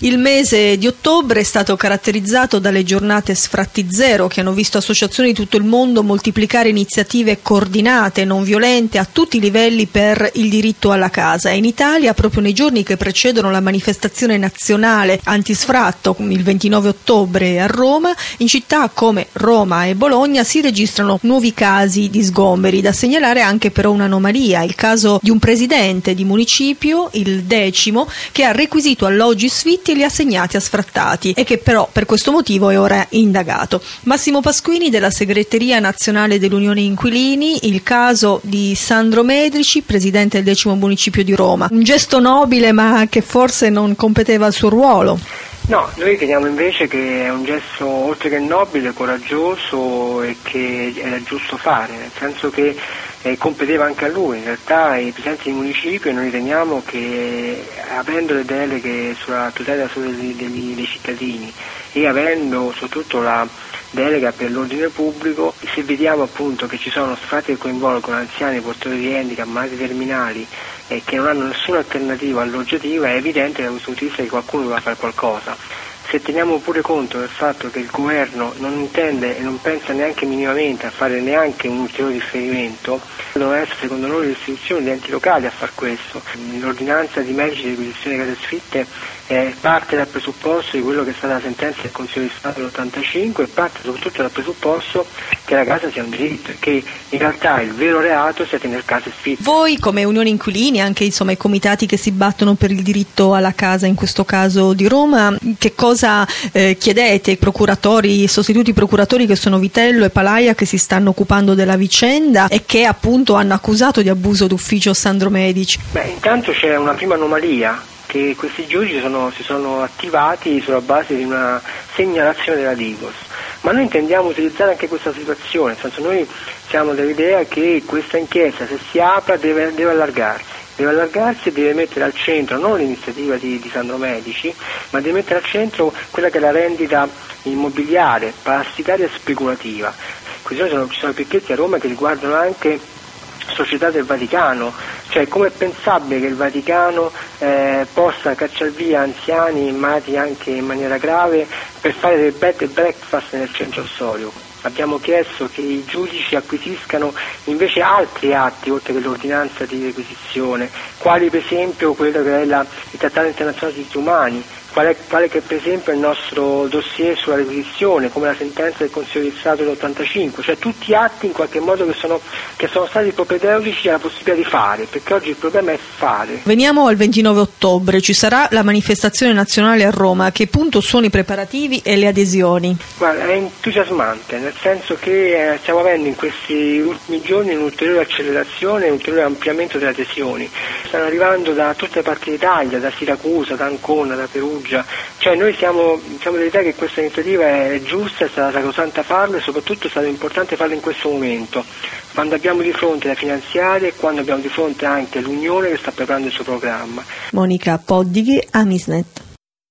Il mese di ottobre è stato caratterizzato dalle giornate Sfratti Zero, che hanno visto associazioni di tutto il mondo moltiplicare iniziative coordinate, non violente, a tutti i livelli per il diritto alla casa. E in Italia, proprio nei giorni che precedono la manifestazione nazionale antisfratto, il 29 ottobre a Roma, in città come Roma e Bologna si registrano nuovi casi di sgomberi. Da segnalare anche però un'anomalia, il caso di un presidente di municipio, il 10°, che ha requisito alloggi sfitti e li ha assegnati a sfrattati e che però per questo motivo è ora indagato. Massimo Pasquini della segreteria nazionale dell'Unione Inquilini, il caso di Sandro Medici, presidente del 10° municipio di Roma. Un gesto nobile ma che forse non competeva al suo ruolo. No, noi crediamo invece che è un gesto oltre che nobile, coraggioso e che era giusto fare, nel senso che competeva anche a lui. In realtà i presidenti di municipio noi riteniamo che, avendo le deleghe sulla tutela dei cittadini e avendo soprattutto la delega per l'ordine pubblico, se vediamo appunto che ci sono sfratti che coinvolgono anziani, portatori di handicap, malati terminali e che non hanno nessuna alternativa alloggiativa, è evidente da questo punto di vista che qualcuno doveva fare qualcosa. Se teniamo pure conto del fatto che il governo non intende e non pensa neanche minimamente a fare neanche un ulteriore differimento, devono essere secondo noi le istituzioni, gli enti locali a far questo. L'ordinanza di Medici di requisizione di case sfitte parte dal presupposto di quello che è stata la sentenza del Consiglio di Stato dell'85 e parte soprattutto dal presupposto che la casa sia un diritto e che in realtà il vero reato sia tenere case sfitte. Voi come Unione Inquilini, anche i comitati che si battono per il diritto alla casa, in questo caso di Roma, che cosa chiedete ai procuratori, sostituti procuratori che sono Vitello e Palaia, che si stanno occupando della vicenda e che appunto hanno accusato di abuso d'ufficio Sandro Medici? Intanto c'è una prima anomalia, che questi giudici si sono attivati sulla base di una segnalazione della Digos, ma noi intendiamo utilizzare anche questa situazione, nel senso noi siamo dell'idea che questa inchiesta, se si apre, deve allargarsi e deve mettere al centro non l'iniziativa di Sandro Medici, ma deve mettere al centro quella che è la rendita immobiliare, parassitaria e speculativa. Ci sono picchetti a Roma che riguardano anche società del Vaticano, cioè come è pensabile che il Vaticano possa cacciare via anziani malati anche in maniera grave per fare del bed and breakfast nel centro storico. Abbiamo chiesto che i giudici acquisiscano invece altri atti oltre che l'ordinanza di requisizione, quali per esempio quello che è il Trattato internazionale dei diritti umani, quale che per esempio è il nostro dossier sulla requisizione, come la sentenza del Consiglio di Stato dell'85, cioè tutti atti in qualche modo che sono stati propedeutici alla possibilità di fare, perché oggi il problema è fare. Veniamo al 29 ottobre, ci sarà la manifestazione nazionale a Roma. Che punto sono i preparativi e le adesioni? Guarda, è entusiasmante, nel senso che stiamo avendo in questi ultimi giorni un'ulteriore accelerazione e un ulteriore ampliamento delle adesioni. Stanno arrivando da tutte le parti d'Italia, da Siracusa, da Ancona, da Perugia, cioè noi siamo dell'idea che questa iniziativa è giusta, è stata sacrosanta farlo e soprattutto è stato importante farlo in questo momento, quando abbiamo di fronte la finanziaria e quando abbiamo di fronte anche l'Unione che sta preparando il suo programma. Monica Poddighi, Amisnet.